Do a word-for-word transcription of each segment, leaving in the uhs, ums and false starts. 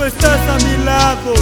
no estás a mi lado.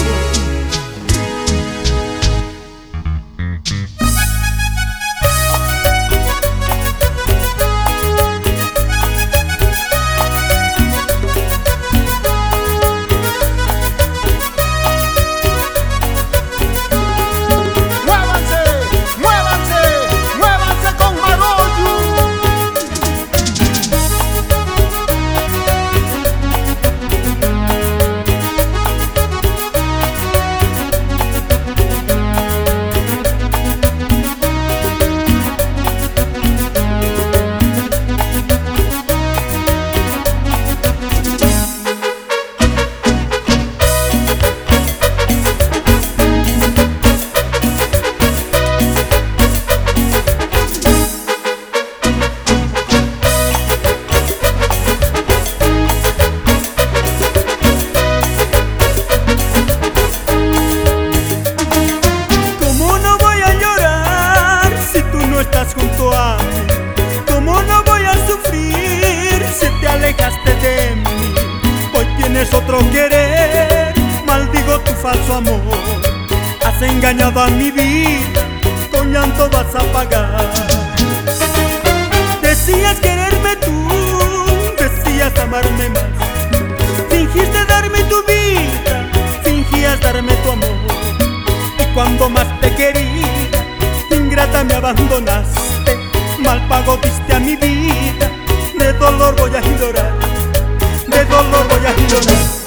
Junto a mí, ¿cómo no voy a sufrir si te alejaste de mí? Hoy tienes otro querer, maldigo tu falso amor. Has engañado a mi vida, con llanto vas a pagar. Decías quererme tú, decías amarme más. Fingiste darme tu vida, fingías darme tu amor. Y cuando más te quería, ingrata me abandonaste. Mal pago diste a mi vida, de dolor voy a llorar, de dolor voy a llorar.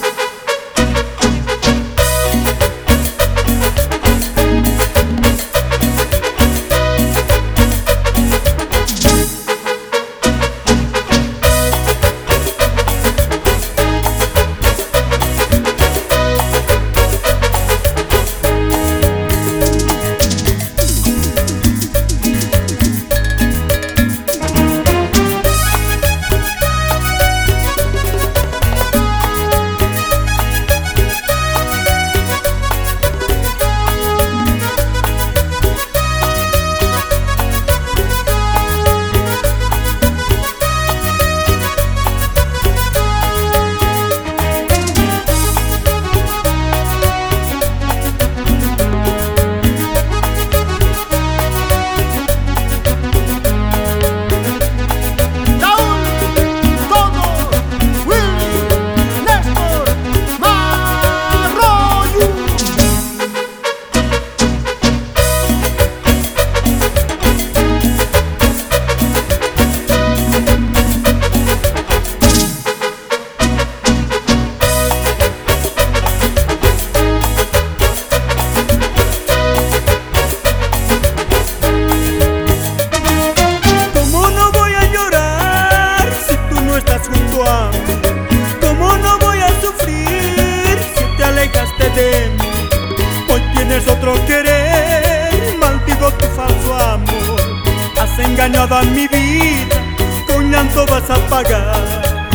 ¿Cómo no voy a sufrir si te alejaste de mí? Hoy tienes otro querer, maldigo tu falso amor. Has engañado a mi vida, con llanto vas a pagar.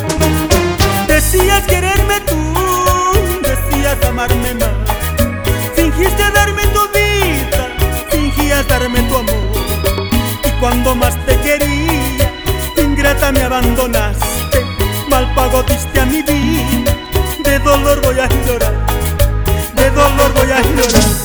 Decías quererme tú, decías amarme más. Fingiste darme tu vida, fingías darme tu amor. Y cuando más te quería, ingrata me abandonaste. Mal pago diste a mi vida, de dolor voy a llorar, de dolor voy a llorar.